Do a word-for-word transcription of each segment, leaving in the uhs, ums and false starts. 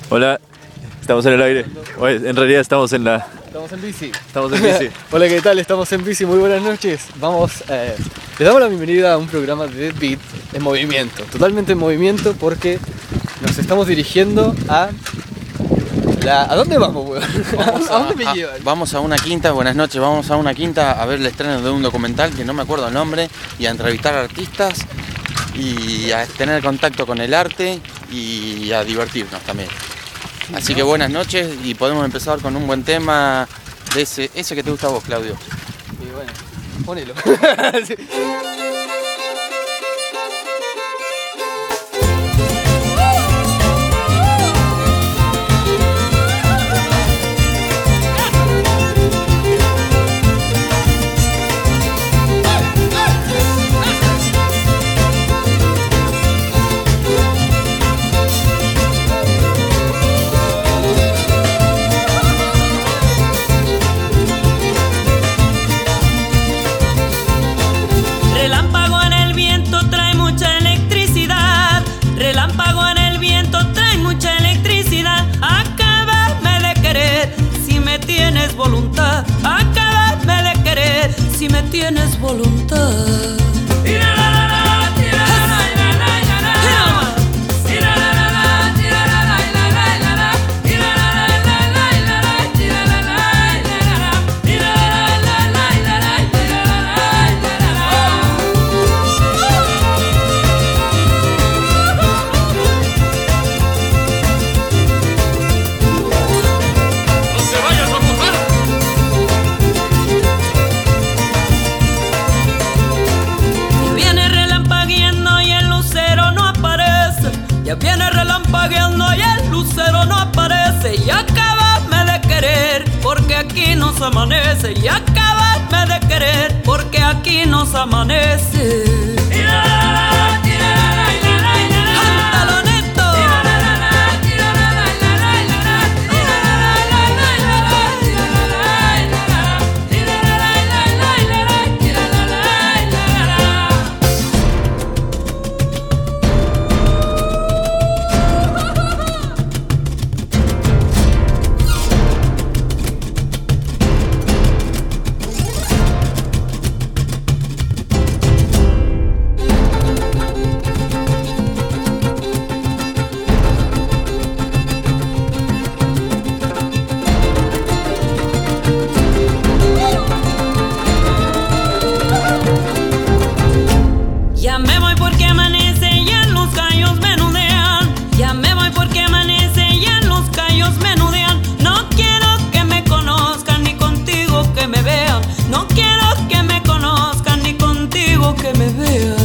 Hola, estamos en el aire. Oye, en realidad estamos en la... Estamos en bici. Estamos en bici. Hola, ¿qué tal? Estamos en bici, muy buenas noches. Vamos, eh, les damos la bienvenida a un programa de Dead Beat en movimiento. Totalmente en movimiento porque nos estamos dirigiendo a... La... ¿A dónde vamos, weón? Vamos ¿A, a, dónde me a- llevan? vamos a una quinta, buenas noches, vamos a una quinta a ver el estreno de un documental que no me acuerdo el nombre y a entrevistar a artistas y a tener contacto con el arte y a divertirnos también. Así que buenas noches y podemos empezar con un buen tema de ese, ese que te gusta a vos, Claudio. Y bueno, ponelo. Sí. Relámpago en el viento trae mucha electricidad. Relámpago en el viento trae mucha electricidad. Acábame de querer si me tienes voluntad. Acábame de querer si me tienes voluntad. Viene relampagueando y el lucero no aparece. Ya viene relampagueando y el lucero no aparece. Y acábame de querer porque aquí nos amanece. Y acábame de querer porque aquí nos amanece. Cántalo, Neto. Ya me voy porque amanece y en los callos menudean. Ya me voy porque amanece y en los callos menudean. No quiero que me conozcan ni contigo que me vean. No quiero que me conozcan ni contigo que me vean.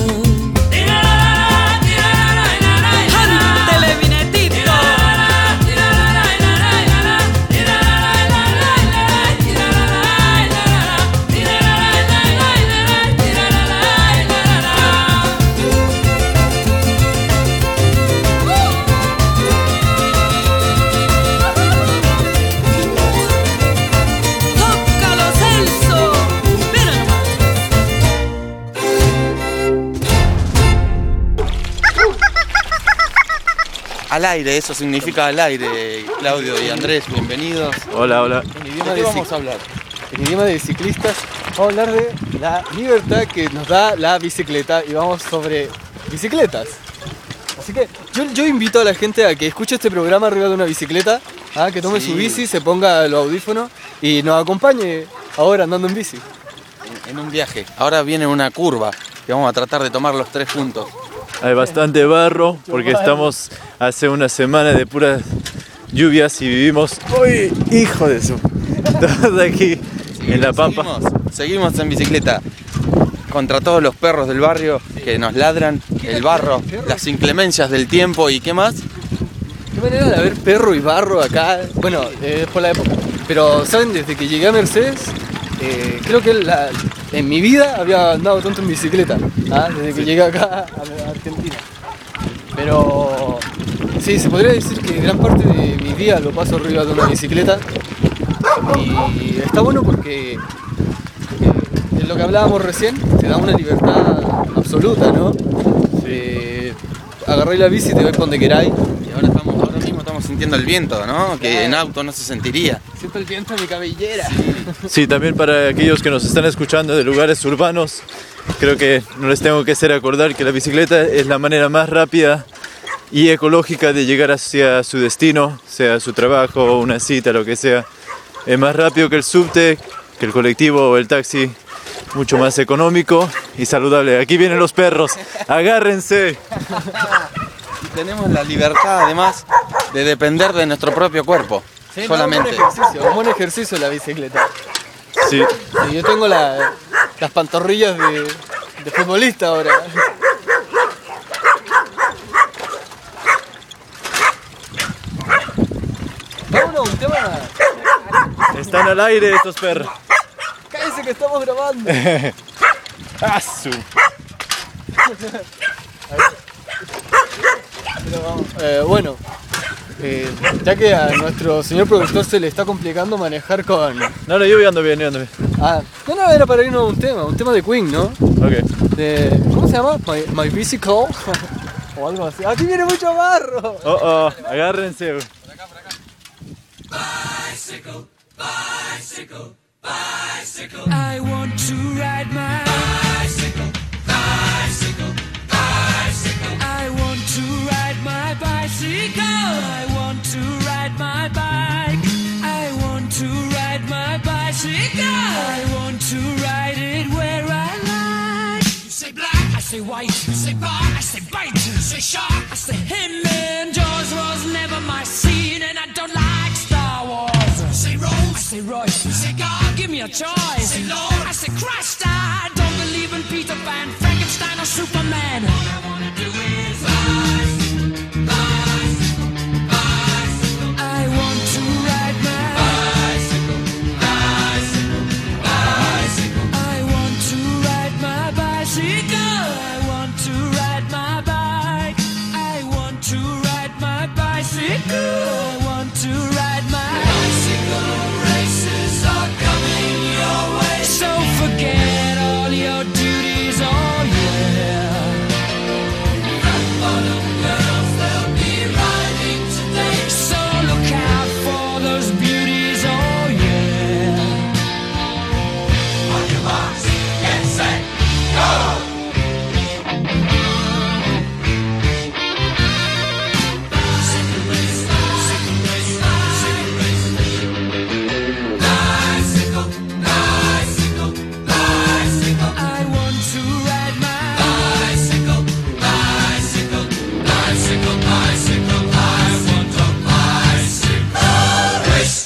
Ándele, Vinetito. Tócalo, Celso. Mira nomás. Al aire, eso significa al aire, Claudio y Andrés, bienvenidos. Hola, hola. En ¿De idioma qué de, vamos cic- a hablar? en idioma de ciclistas, vamos a hablar de la libertad que nos da la bicicleta y vamos sobre bicicletas. Así que yo, yo invito a la gente a que escuche este programa arriba de una bicicleta, ¿ah? Que tome Sí. su bici, se ponga los audífonos y nos acompañe ahora andando en bici. En, en un viaje. Ahora viene una curva que vamos a tratar de tomar los tres juntos. Hay bastante barro porque estamos hace una semana de puras lluvias y vivimos... ¡Uy! ¡Hijo de su! Estamos aquí en La Pampa. Seguimos, seguimos en bicicleta contra todos los perros del barrio que nos ladran, el barro, las inclemencias del tiempo y ¿qué más? Qué manera de haber perro y barro acá. Bueno, eh, es por la época. Pero, ¿saben? Desde que llegué a Mercedes, eh, creo que la- en mi vida había andado tanto en bicicleta. ¿Ah? Desde que llegué acá a Argentina. Pero, sí, se podría decir que gran parte de mi día lo paso arriba de una bicicleta. Y está bueno porque, eh, es lo que hablábamos recién, te da una libertad absoluta, ¿no? Eh, agarráis la bici y te vais por donde queráis. Y ahora, estamos, ahora mismo estamos estamos sintiendo el viento, ¿no? Que en auto no se sentiría. Siento el viento en mi cabellera. Sí, también para aquellos que nos están escuchando de lugares urbanos, creo que no les tengo que hacer acordar que la bicicleta es la manera más rápida y ecológica de llegar hacia su destino, sea su trabajo, una cita, lo que sea. Es más rápido que el subte, que el colectivo o el taxi, mucho más económico y saludable. Aquí vienen los perros, agárrense. Y tenemos la libertad además de depender de nuestro propio cuerpo, Sí, solamente. No, un buen ejercicio, un buen ejercicio la bicicleta. Sí. Sí, yo tengo la- las pantorrillas de, de futbolista ahora. Vámonos, un tema. Están al aire estos perros. Cállese que estamos grabando. ¡Asu! Pero vamos, eh, bueno, eh, ya que a nuestro señor productor se le está complicando manejar con... No, no, yo voy ando bien, yo ando bien. Ah, no, no, era para irnos a un tema, un tema de Queen, ¿no? Ok. De, ¿cómo se llama? My, My Bicycle. O algo así. ¡Aquí viene mucho barro! Oh, oh, agárrense. I want to ride my bicycle, bicycle, bicycle. I want to ride my bicycle. I want to ride my bike. I want to ride my bicycle. I want to ride it where I like. You say black, I say white. You say bar, I say bite. You say shark, I say him. And Jaws was never my scene, and I don't like Star Wars. You say Rose, I say Royce. You say God, give me a choice. Say Lord, I say Christ. I don't believe in Peter Pan, Frankenstein, or Superman. All I wanna do is bicycle, bicycle, bicycle. I want to ride my bicycle, bicycle, bicycle. I want to ride my bicycle. I want to ride my bike. I want to ride my bicycle. I want to ride my bicycle. Races are coming your way, so forget all your duties. Oh yeah. Rock bottom girls, they'll be riding today, so look out for those beauties. Oh yeah. On your marks, get set, go. Bicycle race, bicycle race, bicycle race. Bicycle, bicycle, bicycle. I want to ride my bicycle, bicycle, bicycle, bicycle. I want a bicycle race.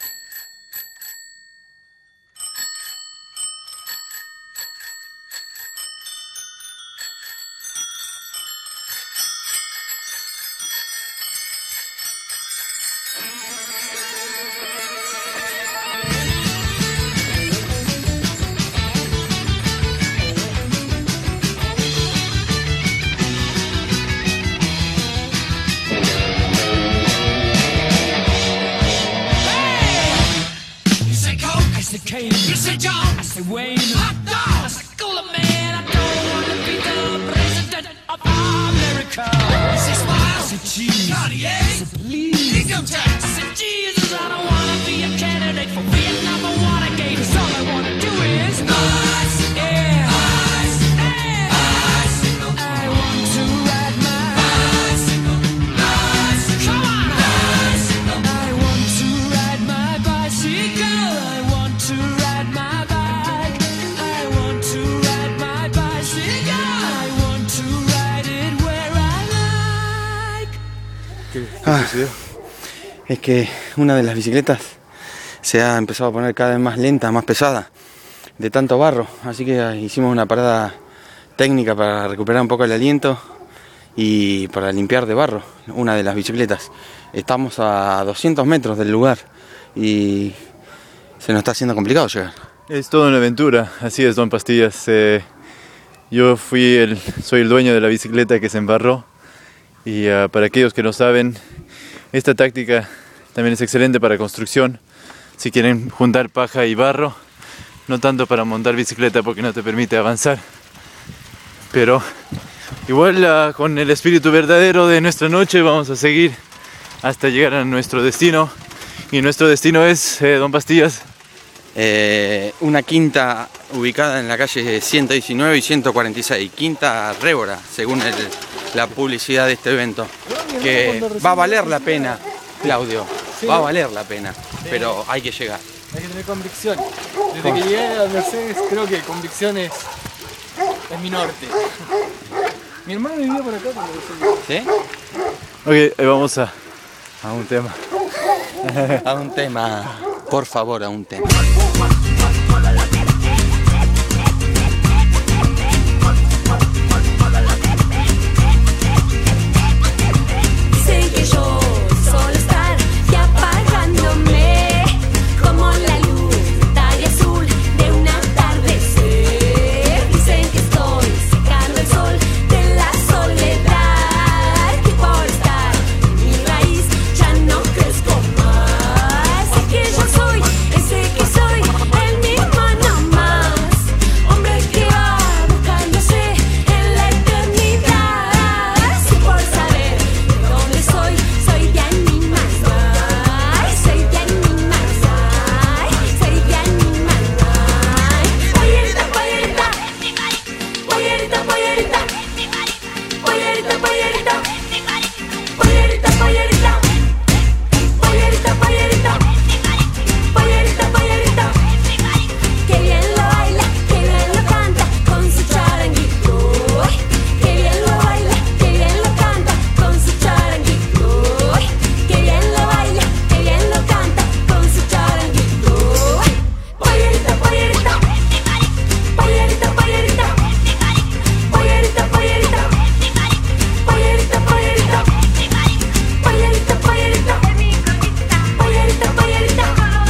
You say Coke, I say Kane. You say John, I say Wayne. Hot dog, I say Cooler Man. I don't want to be the president of America. You say Smile, I say Cheese. Cartier, I say Please. Income tax, I say Jesus. I don't want to be a candidate for Vietnam or Watergate. 'Cause all I want to do is bicycle, yeah, bicycle, yeah, bicycle. I want to ride my bicycle, bicycle. Come on, bicycle. I want to ride my bicycle. I want to ride my bike. I want to ride my bicycle. I want to ride it where I like. Ah, es que una de las bicicletas se ha empezado a poner cada vez más lenta, más pesada, de tanto barro. Así que hicimos una parada técnica para recuperar un poco el aliento y para limpiar de barro una de las bicicletas. Estamos a doscientos metros del lugar y se nos está haciendo complicado llegar. Es toda una aventura, así es, don Pastillas. Eh, yo fui el, soy el dueño de la bicicleta que se embarró y uh, para aquellos que no saben, esta táctica también es excelente para construcción. Si quieren juntar paja y barro, no tanto para montar bicicleta porque no te permite avanzar, pero igual uh, con el espíritu verdadero de nuestra noche vamos a seguir hasta llegar a nuestro destino. Y nuestro destino es, eh, Don Pastillas. Eh, una quinta ubicada en la calle ciento diecinueve y ciento cuarenta y seis, Quinta Révora, según el, la publicidad de este evento, que va a valer la pena, Claudio, Sí. va a valer la pena, pero hay que llegar. Hay que tener convicción. Desde que llegué a Mercedes creo que convicción es, es mi norte. Mi hermano vivía por acá cuando recién llegué. ¿Sí? Ok, ahí vamos a, a un tema. A un tema, por favor, a un tema. Dicen que yo solo estar y apagándome como la luz tal y azul de un atardecer. Dicen que estoy secando el sol de la soledad, que por estar en mi raíz ya no crezco más. Sé que yo soy ese que soy, el mismo nomás, hombre que va buscándose en la eternidad. Si por saber de dónde soy, soy de Animal, soy de Animal, soy de Animal. Pollerita, pollerita, pollerita, pollerita, pollerita, pollerita, pollerita, pollerita, pollerita, pollerita, pollerita, pollerita. Que bien lo baila, que bien lo canta con su charanguito. Que bien lo baila, que bien lo canta con su charanguito. Que bien lo baila, que bien lo canta con su charanguito. Pollerita, pollerita, pollerita, pollerita, pollerita, pollerita, pollerita, pollerita, pollerita, pollerita, pollerita, pollerita, pollerita, pollerita,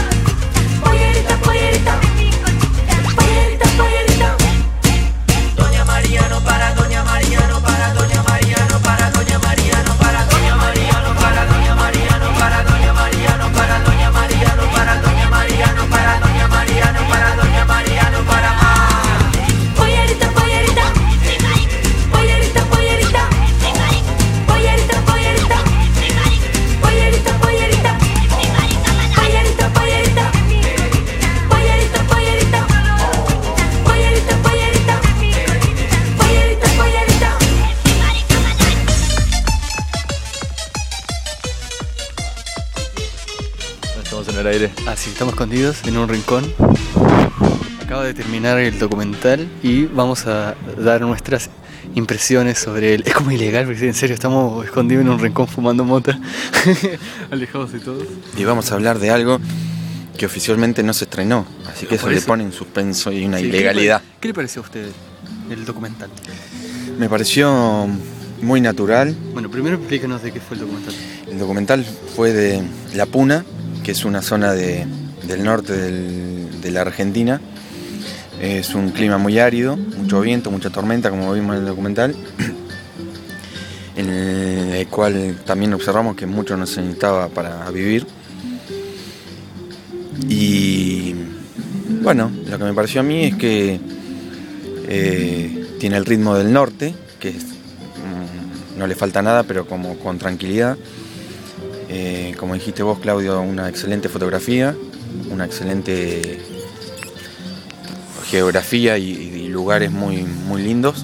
pollerita, pollerita. Doña Mariano para Doña Mariano para Doña Mariano para Doña Mariano para Doña Mariano para Doña Mariano para Doña Mariano para Doña Mariano para Doña Mariano para Doña Mariano para Doña Mariano para Pollerita, pollerita, pollerita, pollerita, pollerita, pollerita, pollerita, pollerita, pollerita, pollerita, pollerita, pollerita, pollerita, pollerita, pollerita, pollerita. Estamos en el aire. Así, estamos escondidos en un rincón. Acabo de terminar el documental y vamos a dar nuestras impresiones sobre él. Es como ilegal, porque en serio estamos escondidos en un rincón fumando mota, alejados de todos. Y vamos a hablar de algo que oficialmente no se estrenó, así que eso Por le eso. pone en suspenso y una Sí, ilegalidad. ¿Qué le, qué le pareció a usted el documental? Me pareció muy natural. Bueno, primero explícanos de qué fue el documental. El documental fue de La Puna, que es una zona de, del norte del- de la Argentina. Es un clima muy árido, mucho viento, mucha tormenta, como vimos en el documental, en el cual también observamos que mucho no se necesitaba para vivir. Y bueno, lo que me pareció a mí es que eh, tiene el ritmo del norte, que es, mm, no le falta nada, pero como con tranquilidad. Eh, como dijiste vos, Claudio, una excelente fotografía, una excelente geografía y, y lugares muy, muy lindos.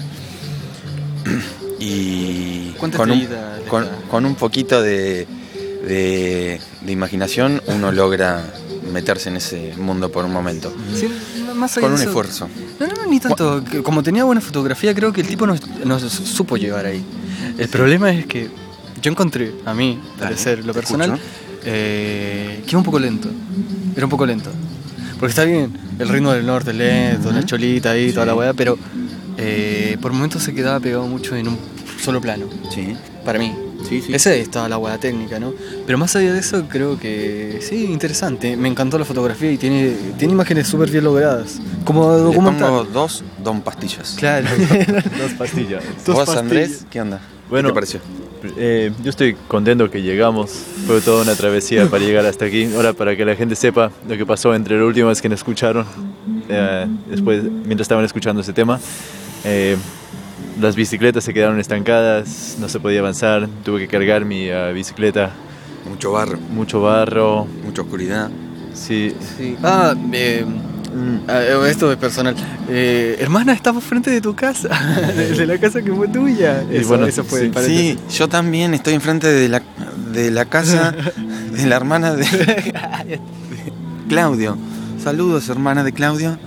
Y ¿Cuánta con un, estrellita le con, da? con un poquito de, de, de imaginación uno logra meterse en ese mundo por un momento. Sí, no, más allá Con de un eso- esfuerzo. No, no, ni tanto. Que Como tenía buena fotografía, creo que el tipo nos, nos supo llevar ahí. El problema es que yo encontré, a mí, Dale, parecer lo te personal, escucho. eh, que era un poco lento. Era un poco lento. Porque está bien, el ritmo del norte es lento, la cholita ahí, toda la weá, pero eh, por momentos se quedaba pegado mucho en un solo plano. Sí, Para mí. sí, sí. Esa es toda la hueá técnica, ¿no? Pero más allá de eso, creo que sí, interesante. Me encantó la fotografía y tiene, tiene imágenes súper bien logradas. Como Le documental. pongo dos Don Pastillas. Claro. Dos pastillas. Dos ¿Vos, pastillas. Andrés, qué onda? Bueno, ¿Qué te pareció? Eh, yo estoy contento que llegamos. Fue toda una travesía para llegar hasta aquí. Ahora, para que la gente sepa lo que pasó entre la última vez que nos escucharon, eh, después, mientras estaban escuchando ese tema, eh, las bicicletas se quedaron estancadas, no se podía avanzar. Tuve que cargar mi uh, bicicleta Mucho barro, mucho barro. mucha oscuridad. Sí, Sí. Ah, eh, ah, esto es personal. Eh, hermana, estamos frente de tu casa, de, de la casa que fue tuya. Y Eso, bueno, eso fue. sí, paréntesis. Sí, yo también estoy enfrente de la, de la casa de la hermana de, de Claudio. Saludos, hermana de Claudio.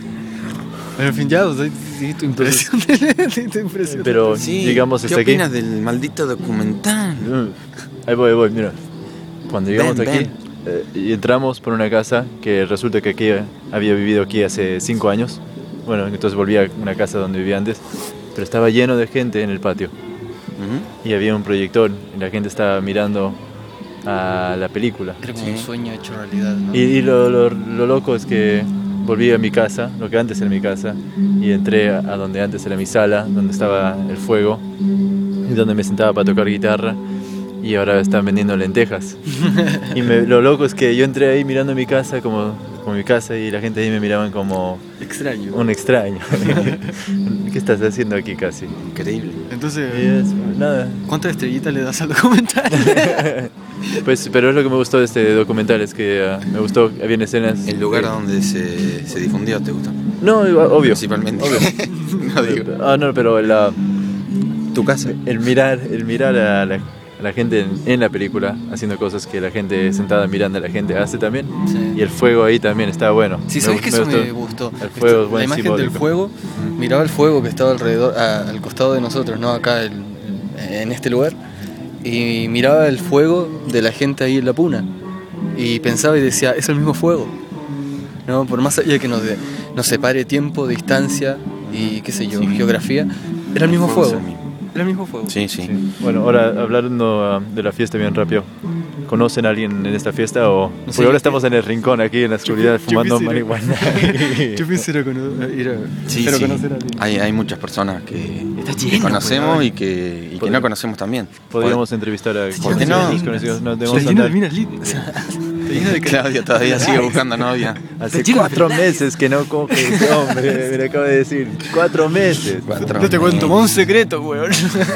Pero en fin, ya, o sea, sí, tu impresión. de- tu impresión. pero Sí, llegamos ¿qué hasta aquí. opinas del maldito documental? Ahí voy, ahí voy, mira. Cuando llegamos Ven, aquí ven. eh, y entramos por una casa que resulta que aquí eh, había vivido aquí hace cinco años. Bueno, entonces volví a una casa donde vivía antes, pero estaba lleno de gente en el patio Ujú. y había un proyector y la gente estaba mirando a la película. Era como Sí. un sueño hecho realidad, ¿no? Y, y lo, lo- lo loco es que volví a mi casa, lo que antes era mi casa, y entré a, a donde antes era mi sala, donde estaba el fuego y donde me sentaba para tocar guitarra. Y ahora están vendiendo lentejas. Y me- lo loco es que yo entré ahí mirando mi casa como, como mi casa y la gente ahí me miraban como Extraño. un extraño. ¿Qué estás haciendo aquí casi? Increíble. Entonces, Y es, nada. ¿cuántas estrellitas le das al documental? Pues, pero es lo que me gustó de este documental, es que ah, me gustó, había escenas... El lugar eh, donde se, se difundió, ¿te gusta? No, obvio. Principalmente. Obvio. No digo. Ah, no, pero la, Tu casa. el mirar, el mirar a la, a la gente en, en la película haciendo cosas que la gente sentada mirando a la gente hace también. Sí. Y el fuego ahí también está bueno. Sí, Me ¿sabes gu- que eso gustó. me gustó? El fuego Esto- es buen la imagen simbólico. del fuego, miraba el fuego que estaba alrededor, a- al costado de nosotros, ¿no? Acá el- en este lugar, y miraba el fuego de la gente ahí en la puna, y pensaba y decía, es el mismo fuego, ¿no? Por más allá de que nos, de- nos separe tiempo, distancia y qué sé yo, geografía, era el mismo fuego es fuego. el mismo. Era el mismo fuego. Sí, sí. Sí. Bueno, ahora hablando ah, de la fiesta bien rápido. ¿Conocen a alguien en esta fiesta o...? Porque sé, ahora yo- estamos en el rincón aquí en la oscuridad fumando marihuana. Yo pensé ir a, cono- ir a- Sí, pero sí. conocer a alguien. Hay, hay muchas personas que, Está que lleno, conocemos weón. y que, y que Podría- no conocemos también. Podríamos entrevistar a... ¿Por qué no? conocidos, conocidos. No, Está debemos lleno de andar- minas lindas. Está lleno de Claudio todavía sigue buscando novia. Hace Está lleno de cuatro verdades. meses que no coge ese hombre, me lo acaba de decir. Cuatro meses. Cuatro No te cuento meses. más un secreto, weón.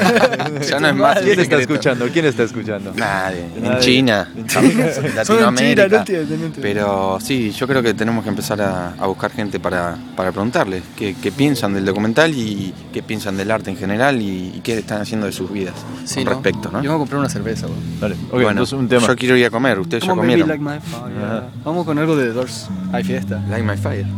Ya no es más. ¿Quién un está secreto. escuchando? ¿Quién está escuchando? Nadie. En Nadie. China. Son en Latinoamérica. China, no entiendo, no entiendo. Pero sí, yo creo que tenemos que empezar a, a buscar gente para, para preguntarles qué, qué piensan del documental y qué piensan del arte en general y, y qué están haciendo de sus vidas Sí, con ¿no? respecto, ¿no? Yo voy a comprar una cerveza, weón. Vale, ok, bueno, entonces un tema. yo quiero ir a comer, ustedes ya Come on, baby, comieron. like my fire. Ajá. Vamos con algo de The Doors. Hay fiesta. Like my fire.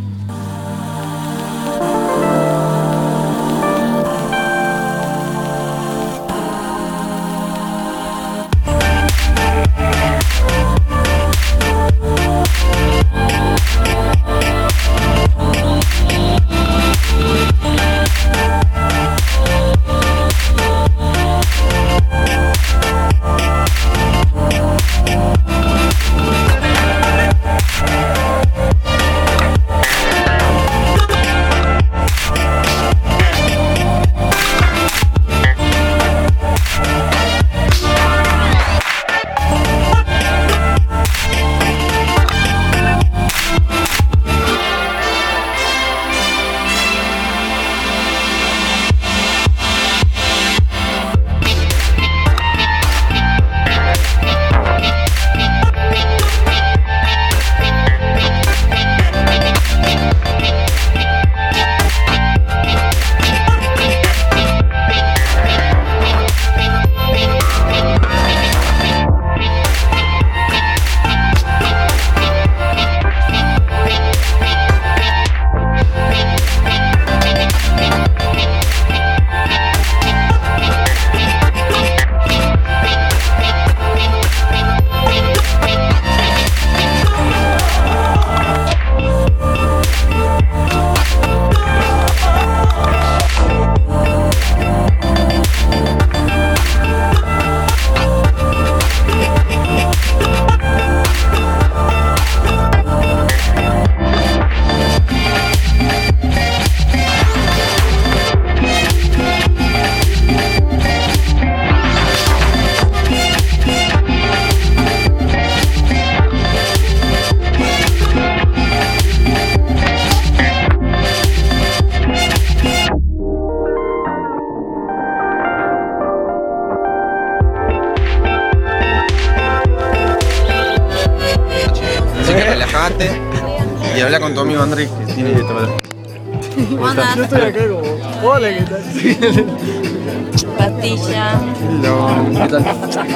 mate y habla con tu amigo Andrés. Que tiene... Sí, tómalo. Onda, Yo estoy acá como, hola, ¿qué tal? Sí. pastilla. ¿Qué tal?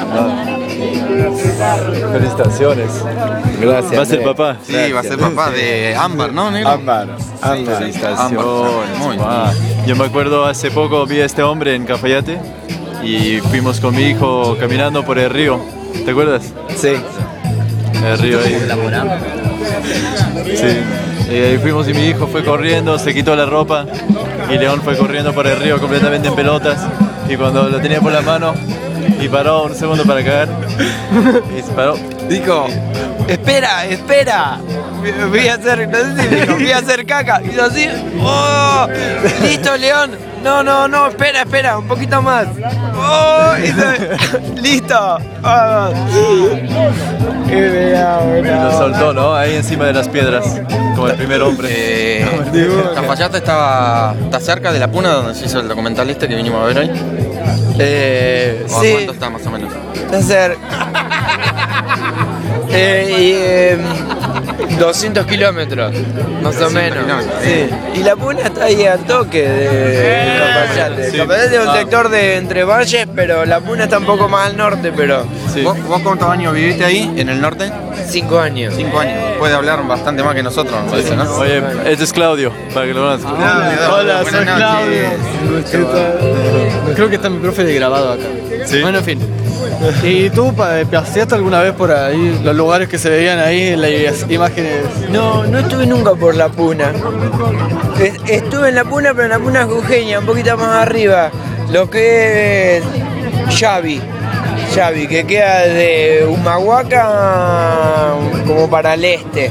Felicitaciones. Gracias. Va a ser Andrés. papá. Sí, va a ser papá de Ámbar, ¿no, negro? Ámbar. Ámbar. Felicitaciones. Muy Ah, yo me acuerdo hace poco vi a este hombre en Cafayate y fuimos con mi hijo caminando por el río. ¿Te acuerdas? Sí. El río ahí. Sí. Y ahí fuimos y mi hijo fue corriendo, se quitó la ropa y León fue corriendo por el río completamente en pelotas y cuando lo tenía por la mano y paró un segundo para caer y se paró. Dijo, espera, espera. Voy a hacer, no sé si dijo, voy a hacer caca. Y yo así, oh, listo, León. No, no, no, espera, espera, un poquito más. Oh, y se- listo. Oh. Qué vea, Y lo soltó, ¿no? Ahí encima de las piedras, como el primer hombre. Eh, Cafayate estaba, está cerca de la Puna donde se hizo el documental este que vinimos a ver hoy. Eh, ¿O a sí, cuánto está más o menos? está cerca. Eh, y, eh, doscientos kilómetros, más o menos. kilómetros. Sí. Y la Puna está ahí al toque de Cafayate. Sí. Cafayate es un Ah. sector de entre valles, pero la Puna está un poco más al norte, pero Sí. ¿Vos, ¿Vos cuántos años viviste ahí, en el norte? cinco años. Cinco años. Puede hablar bastante más que nosotros, me parece, ¿no? Oye, este es Claudio, para que lo conozcas. Hola, Buenas soy noches. Claudio. ¿Qué tal? Creo que está mi profe de grabado acá. Sí. Bueno, en fin. ¿Y tú pa- paseaste alguna vez por ahí, los lugares que se veían ahí, las imágenes? No, no estuve nunca por la Puna. Es- Estuve en la Puna, pero en la Puna jujeña, un poquito más arriba. Lo que es Xavi. Xavi, que queda de Humahuaca como para el este.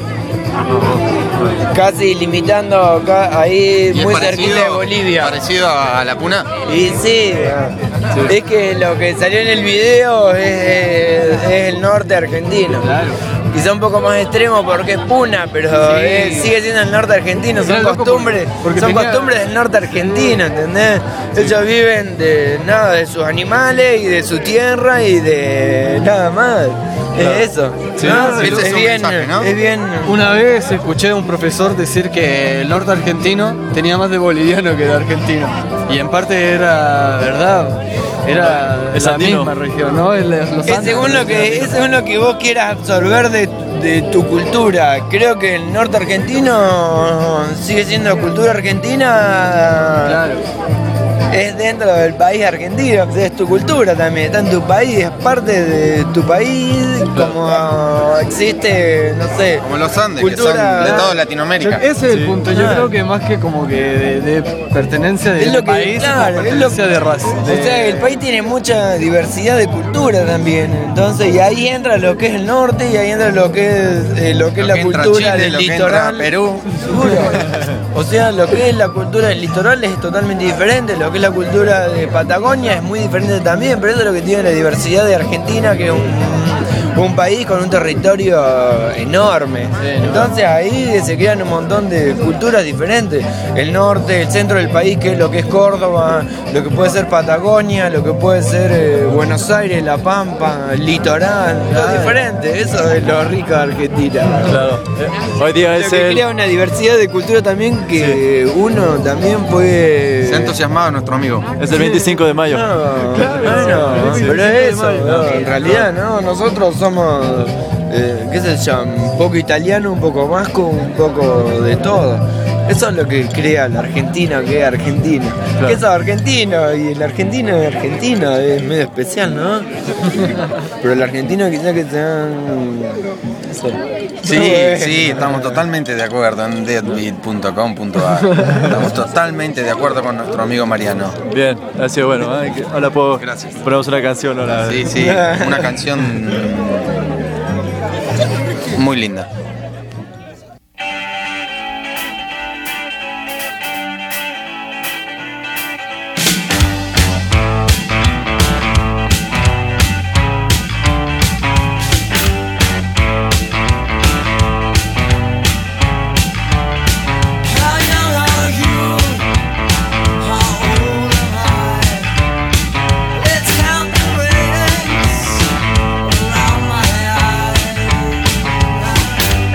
Casi limitando ca- ahí ¿Y es muy parecido- cerquita de Bolivia. ¿Parecido a la Puna? Y sí, es que lo que salió en el video es, es el norte argentino. Quizá un poco más extremo porque es Puna, pero Sí. es- sigue siendo el norte argentino, son Era loco costumbres, porque- porque son tenía- costumbres del norte argentino, ¿entendés? Ellos viven de nada, de sus animales y de su tierra y de nada más. Es eso. Sí. ¿no? Ese es, es un bien, mensaje, ¿no? es bien. Una vez escuché a un profesor decir que el norte argentino tenía más de boliviano que de argentino. Y en parte era verdad. Era Es la andino. misma región, ¿no? El- los Es Andes. según lo que, es según lo que vos quieras absorber de, de tu cultura. Creo que el norte argentino sigue siendo cultura argentina. Claro. Es dentro del país argentino, es tu cultura también, está en tu país, es parte de tu país, como existe, no sé, Como los Andes, que son Cultura- de toda Yo- Latinoamérica. ese es el Sí. punto. Yo Ah. creo que más que como que de, de pertenencia de Es lo que- país, claro, como es lo- pertenencia de raza. O sea, el país tiene mucha diversidad de cultura también, entonces, y ahí entra lo que es el norte, y ahí entra lo que es, eh, lo que es Lo la que entra cultura Chile, del lo que entra litoral. Perú. Seguro. O sea, lo que es la cultura del litoral es totalmente diferente, lo que es la cultura de Patagonia es muy diferente también, pero eso es lo que tiene la diversidad de Argentina, que es un, un país con un territorio enorme. Entonces ahí se crean un montón de culturas diferentes. El norte, el centro del país, que es lo que es Córdoba, lo que puede ser Patagonia, lo que puede ser eh, Buenos Aires, La Pampa, el litoral, todo diferente. Eso es lo rico de Argentina. Claro. Eh, Hoy día Lo es que el... crea una diversidad de cultura también que uno también puede... Se ha entusiasmado nuestro amigo. Es el veinticinco de mayo. No, bueno, Sí. pero es eso, no, en realidad, ¿no? Nosotros somos, eh, qué sé yo, un poco italiano, un poco vasco, un poco de todo. Eso es lo que crea el argentino, que es argentino. Claro. Que eso es argentino, y el argentino es argentino, es medio especial, ¿no? Pero el argentino quizás que sean... no sé. Sí, Bueno. sí, estamos totalmente de acuerdo en deadbeat punto com punto a r. Estamos totalmente de acuerdo con nuestro amigo Mariano. Bien, ha sido bueno. ¿eh? Que- Ahora puedo... Gracias. Ponemos una canción ahora. Sí, sí, una canción muy linda. How young are you? How old am I? Let's count the rings around my eyes.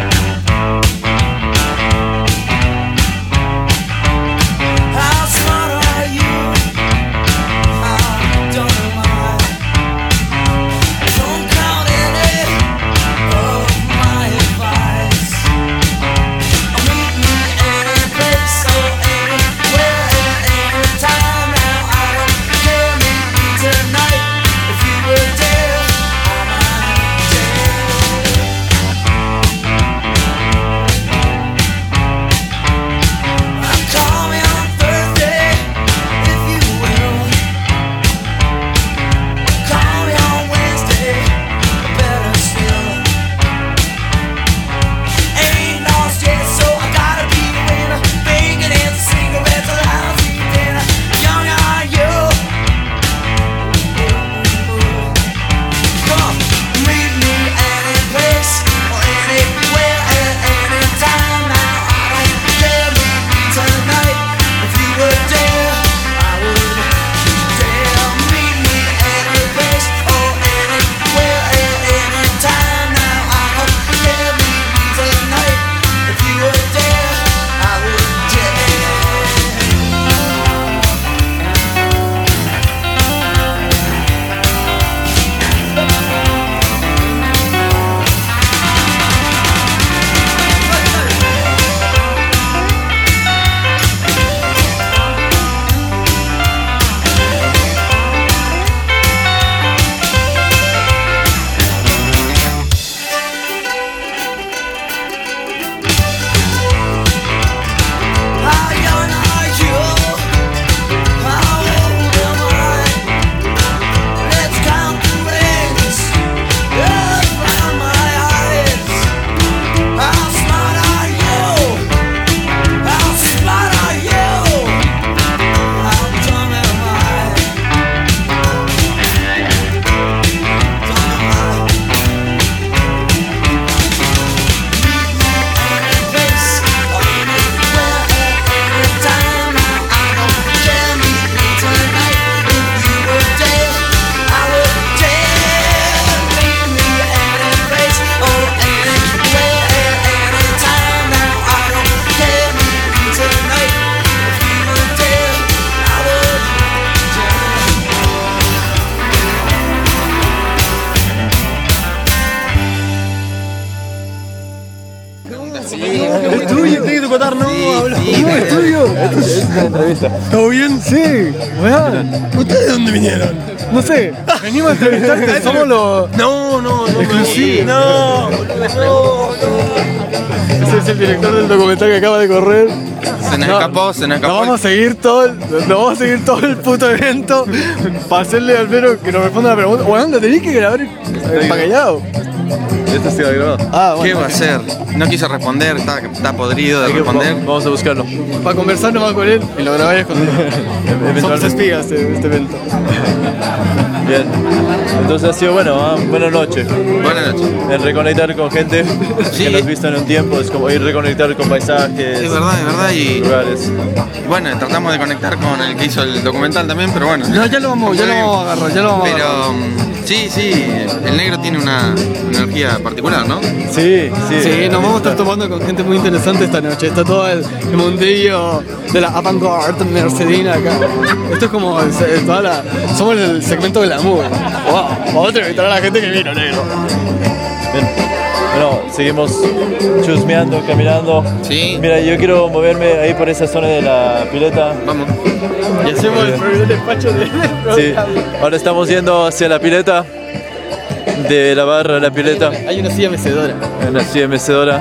Sí. Es tuyo, tengo que contar, no, habla. sí, No, es tuyo. Es una entrevista. ¿Todo bien? Sí, weón. ¿Ustedes de dónde vinieron? No sé, venimos a entrevistarte, somos los... No, no, no. Exclusivo. No, no, Ese es el director del documental que acaba de correr. Se nos No, escapó, se nos Nos escapó. vamos a seguir todo el, nos vamos a seguir todo el puto evento para hacerle al menos que nos responda la pregunta. Bueno, lo tenés que grabar empacallado. Esto está grabado. Ah, ¿Qué va a hacer? No quiso responder, está, está podrido de Hay que- responder. Vamos a buscarlo. Para conversar nomás con él y lo grabáis con él. Somos espigas de este evento. Bien. Entonces ha sido bueno, ¿ah? Buenas noches. Buenas noches. El reconectar con gente Sí. que no has visto en un tiempo es como ir reconectar con paisajes, Es verdad, es verdad. Y lugares. bueno, tratamos de conectar con el que hizo el documental también, pero bueno. No, ya lo vamos, ya lo vamos a agarrar, ya lo vamos a agarrar. Pero mm, sí, sí, el negro tiene una energía particular, ¿no? Sí, sí. Sí, nos vamos a estar tomando con gente muy interesante esta noche. Está todo el, el mundillo de la avant-garde mercedina acá. Esto es como el- el- toda la, somos el segmento de la glamour. Wow, vamos a entrevistar a la gente que vino, negro. Bien. Bueno, seguimos chusmeando, caminando. Sí. Mira, yo quiero moverme ahí por esa zona de la pileta. Vamos. Y hacemos el primer despacho de Sí. Ahora estamos yendo hacia la pileta. De la barra a la pileta. Hay una silla mecedora. En la silla mecedora.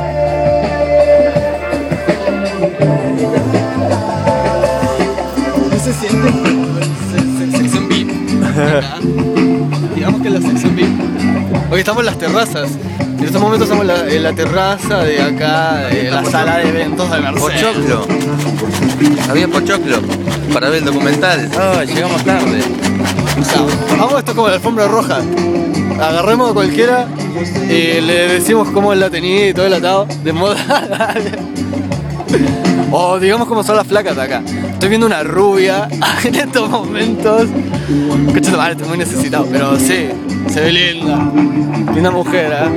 ¿No se siente? Se- se- Sección V I P. Acá. Digamos que es la sección V I P. Porque estamos en las terrazas. En estos momentos estamos en la, en la terraza de acá, de la sala de eventos de Mercedes. Pochoclo. Había pochoclo para ver el documental. Ah, llegamos tarde. O sea, vamos, esto es como la alfombra roja. Agarremos a cualquiera y le decimos cómo la tenía y todo el atado, de moda. O digamos cómo son las flacas de acá. Estoy viendo una rubia en estos momentos. Coche de madre, estoy muy necesitado, pero sí, se ve linda. Linda mujer, ¿eh?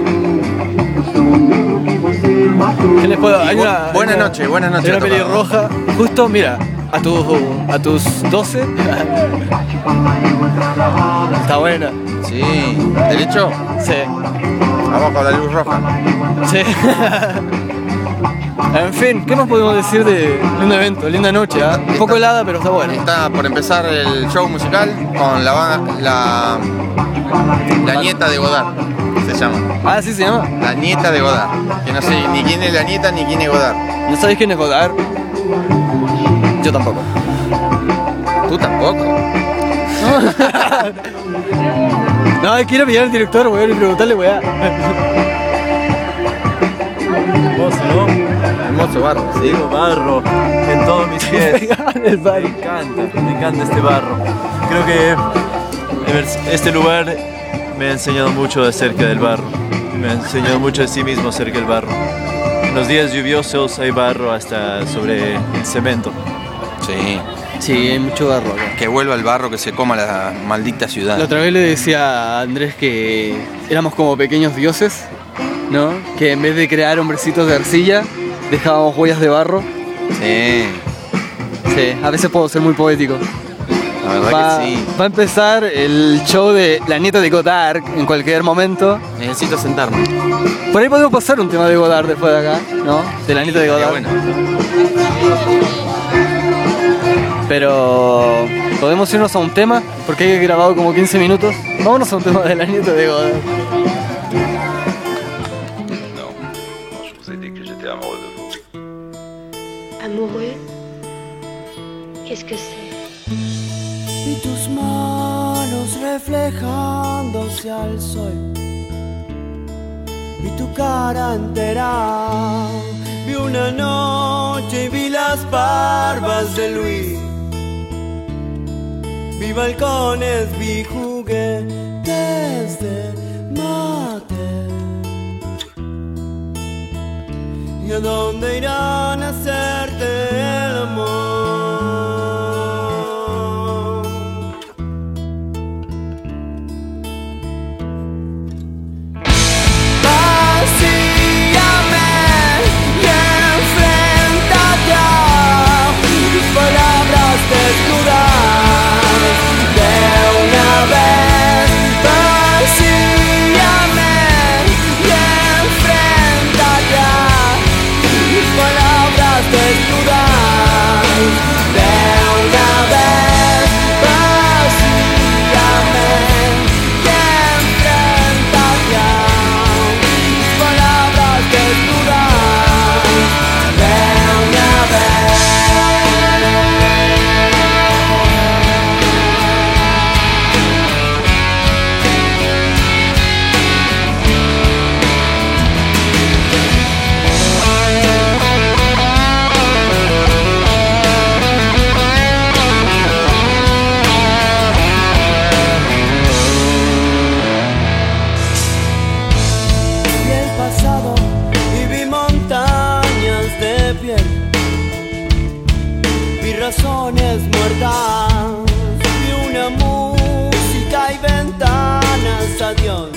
¿Qué les puedo? Hay una, Buenas hay una- noches, buenas noches Hay una a todos. pelirroja. Justo, mira, a tus, a tus doce. Está buena. Sí. ¿Derecho? Sí. Abajo la luz roja. Sí. En fin, ¿qué más podemos decir de un evento? Linda noche, ¿ah? Un poco helada, pero está bueno. Está por empezar el show musical con la banda- la, la nieta de Godard, se llama. Ah, ¿así se llama? La nieta de Godard. Que no sé ni quién es la nieta ni quién es Godard. ¿No sabéis quién es Godard? Yo tampoco. ¿Tú tampoco? No, quiero pillar al director, weón, y preguntarle, weón. Vos, ¿no? Hermoso barro. Digo barro en todos mis pies. El Me bar. encanta, me encanta este barro. Creo que este lugar me ha enseñado mucho acerca del barro. Me ha enseñado mucho de sí mismo acerca del barro. En los días lluviosos hay barro hasta sobre el cemento. Sí. Sí, hay mucho barro acá. Que vuelva el barro, que se coma la maldita ciudad. La otra vez le decía a Andrés que éramos como pequeños dioses, ¿no? Que en vez de crear hombrecitos de arcilla, dejábamos huellas de barro. Sí. Sí, a veces puedo ser muy poético. La verdad Va, que sí. va a empezar el show de la nieta de Godard en cualquier momento. Necesito sentarme. Por ahí podemos pasar un tema de Godard después de acá, ¿no? De la nieta de Estaría Godard. bueno. Pero podemos irnos a un tema, porque hay grabado como quince minutos. Vámonos a un tema de la nieta de Godard. Amoureux, qu'est-ce que c'est? Vi tus manos reflejándose al sol. Vi tu cara entera. Vi una noche y vi las barbas de Luis. Vi balcones, vi juguetes de mate. ¿Y a dónde irán a hacerte el amor? Vacíame y enfréntate a tus palabras desnudas de una vez. Vacíame y enfréntate a corazones muertas y una música y ventanas, adiós.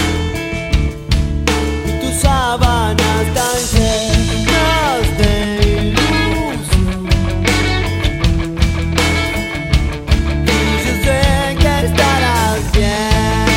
Y tus sábanas tan llenas de ilusión. Y yo sé que estarás bien.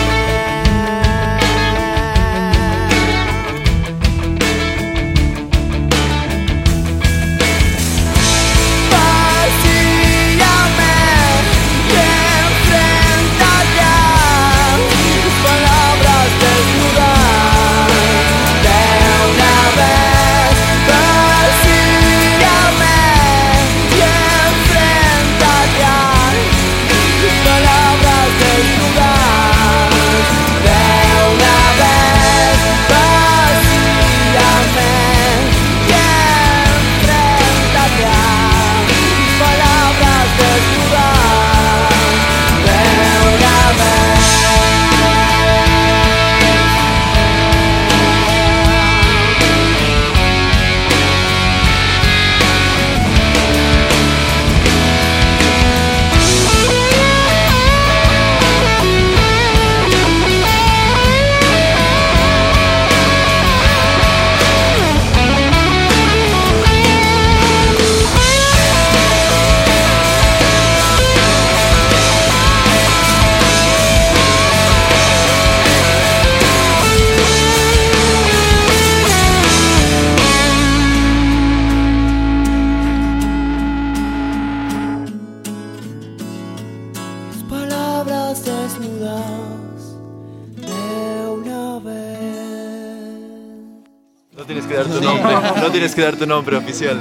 No tienes que dar tu nombre, no tienes que dar tu nombre oficial.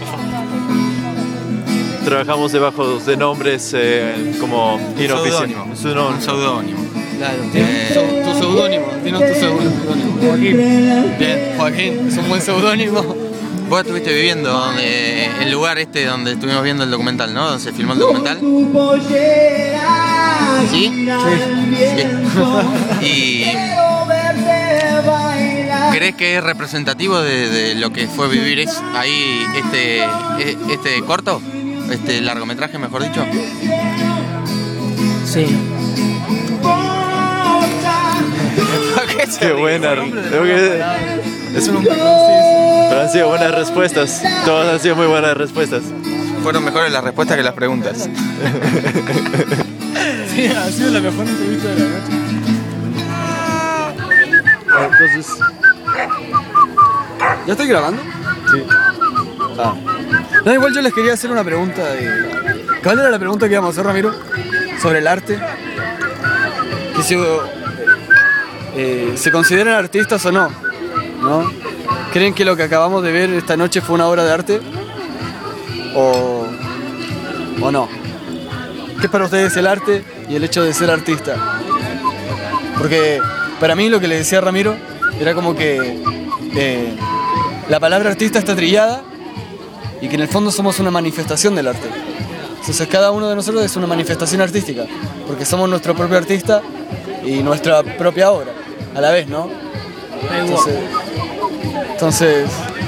Trabajamos debajo de nombres eh, como inoficiales. Un seudónimo. Claro, eh, tu seudónimo, dinos tu seudónimo. Joaquín. Bien, Joaquín, es un buen seudónimo. Vos estuviste viviendo donde, el lugar este donde estuvimos viendo el documental, ¿no? Donde se filmó el documental. ¿Sí? Sí. Y ¿crees que es representativo de, de lo que fue vivir es, ahí este, este corto? Este largometraje, mejor dicho. Sí. Qué buena. Creo que es un... Pero han sido buenas respuestas. Todas han sido muy buenas respuestas. Fueron mejores las respuestas que las preguntas. Sí, ha sido la mejor entrevista de la noche. Entonces... ¿Ya estoy grabando? Sí. Ah. No, igual yo les quería hacer una pregunta de... ¿Cuál era la pregunta que íbamos a hacer, Ramiro? Sobre el arte. Que si eh, se consideran artistas o no, ¿no? ¿Creen que lo que acabamos de ver esta noche fue una obra de arte? ¿O, o no? ¿Qué es para ustedes el arte y el hecho de ser artista? Porque para mí lo que le decía a Ramiro era como que eh, la palabra artista está trillada y que en el fondo somos una manifestación del arte. Entonces cada uno de nosotros es una manifestación artística, porque somos nuestro propio artista y nuestra propia obra, a la vez, ¿no? Entonces, entonces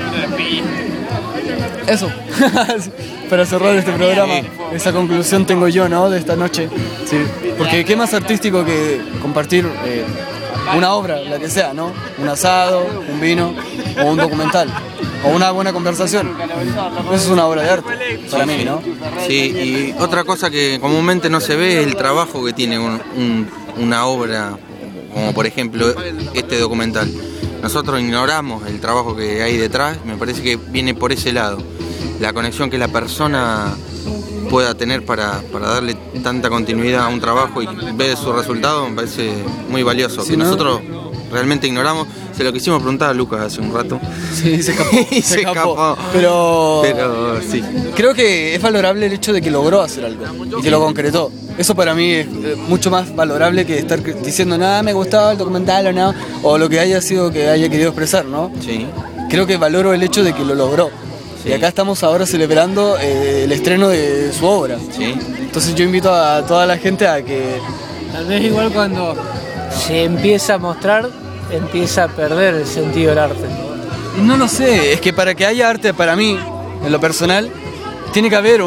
eso, para cerrar este programa, esa conclusión tengo yo, ¿no? De esta noche, sí. Porque qué más artístico que compartir eh, una obra, la que sea, ¿no? Un asado, un vino o un documental. O una buena conversación. Eso es una obra de arte, para mí, ¿no? Sí, y otra cosa que comúnmente no se ve es el trabajo que tiene un, un, una obra, como por ejemplo este documental. Nosotros ignoramos el trabajo que hay detrás, me parece que viene por ese lado. La conexión que la persona pueda tener para, para darle tanta continuidad a un trabajo y ver su resultado me parece muy valioso. Sí, que ¿no? nosotros realmente ignoramos. Se lo quisimos preguntar a Lucas hace un rato. Sí, se escapó. se, se escapó. escapó. Pero, Pero sí. Creo que es valorable el hecho de que logró hacer algo y que lo concretó. Eso para mí es eh, mucho más valorable que estar diciendo nada, me gustaba el documental o no, o lo que haya sido que haya querido expresar, ¿no? Sí. Creo que valoro el hecho de que lo logró. Sí. Y acá estamos ahora celebrando eh, el estreno de su obra. Sí. Entonces yo invito a toda la gente a que... Tal vez igual cuando se empieza a mostrar, empieza a perder el sentido del arte. No lo sé, es que para que haya arte para mí, en lo personal, tiene que haber o,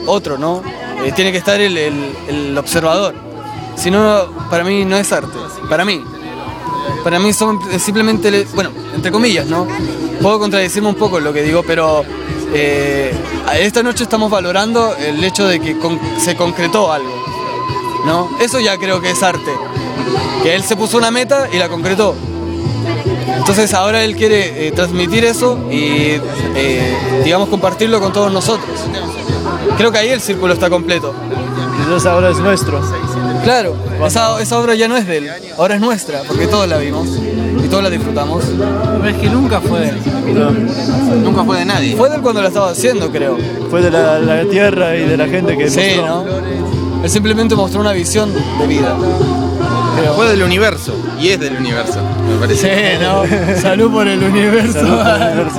otro, ¿no? Eh, tiene que estar el, el, el observador. Si no, para mí no es arte. Para mí. Para mí son simplemente, bueno, entre comillas, ¿no? Puedo contradecirme un poco en lo que digo, pero eh, esta noche estamos valorando el hecho de que con, se concretó algo, ¿no? Eso ya creo que es arte. Que él se puso una meta y la concretó. Entonces ahora él quiere eh, transmitir eso y, eh, digamos, compartirlo con todos nosotros. Creo que ahí el círculo está completo. Entonces ahora es nuestro. Claro, esa, esa obra ya no es de él, ahora es nuestra, porque todos la vimos y todos la disfrutamos. Pero es que nunca fue de él. No. Nunca fue de nadie. Fue de él cuando la estaba haciendo, creo. Fue de la, la tierra y de la gente que Sí, mostró. ¿no? Él simplemente mostró una visión de vida. Creo. Fue del universo, y es del universo, me parece. Sí, ¿no? Salud por el universo. Salud por el universo.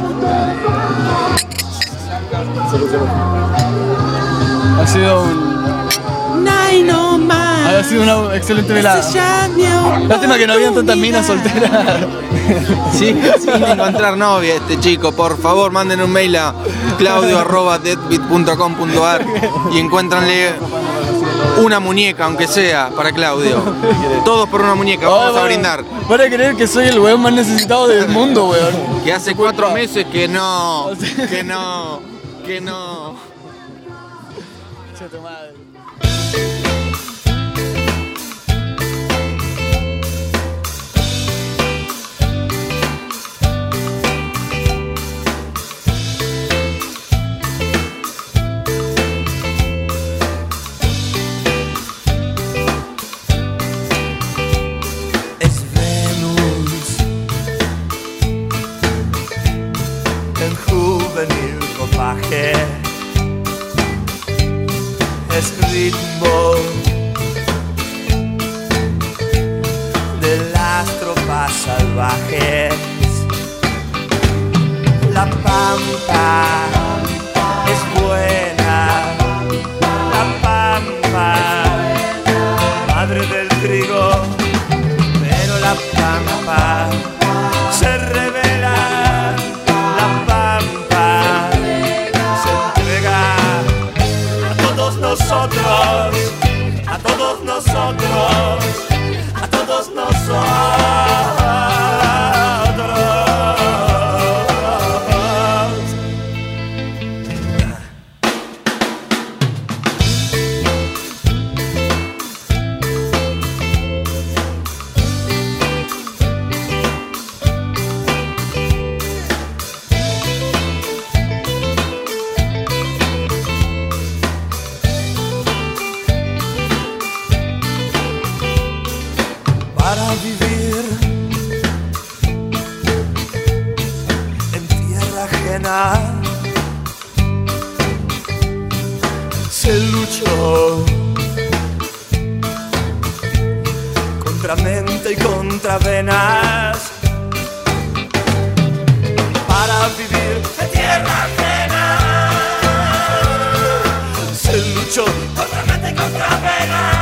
Ha sido un... Ha sido una excelente velada. Lástima que no habían tantas minas solteras. Sí, sin encontrar novia este chico, por favor manden un mail a claudio arroba deadbeat punto com punto ar y encuéntranle una muñeca, aunque sea, para Claudio. Todos por una muñeca, vamos a brindar. Van a creer que soy el weón más necesitado del mundo, weón. Que hace cuatro meses que no, que no, que no. Che, tu madre. Es ritmo de las tropas salvajes. La pampa es buena, la pampa, madre del trigo, pero la pampa se revela, la pampa se entrega a todos nosotros, a todos nosotros, a todos nosotros. Para vivir en tierra ajena se luchó contra mente y contra venas. Para vivir en tierra ajena se luchó contra mente y contra venas.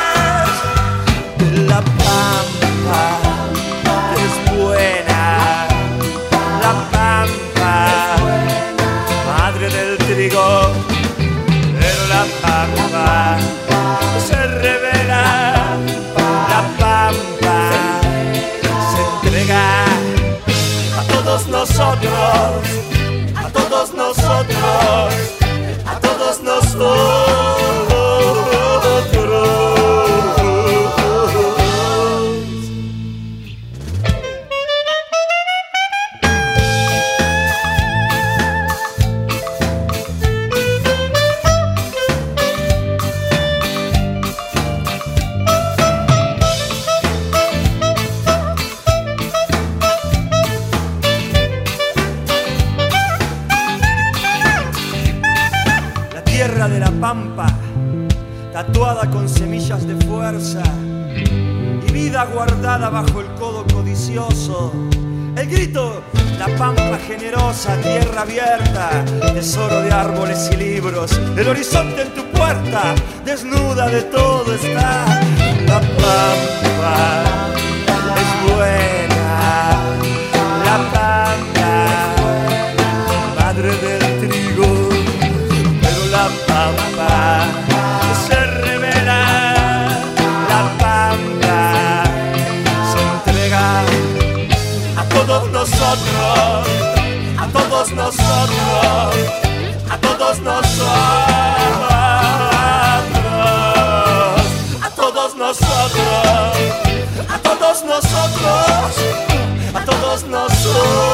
La pampa es buena, la pampa, madre del trigo, pero la pampa se revela, la pampa se entrega a todos nosotros, a todos nosotros, a todos nosotros. Tierra de la pampa, tatuada con semillas de fuerza y vida guardada bajo el codo codicioso. El grito, la pampa generosa, tierra abierta, tesoro de árboles y libros. El horizonte en tu puerta, desnuda de todo está. La pampa es buena, la pampa, madre del trigo. La pampa nosotros, a todos nosotros, a todos nosotros, a todos nosotros, a todos nosotros, a todos nosotros.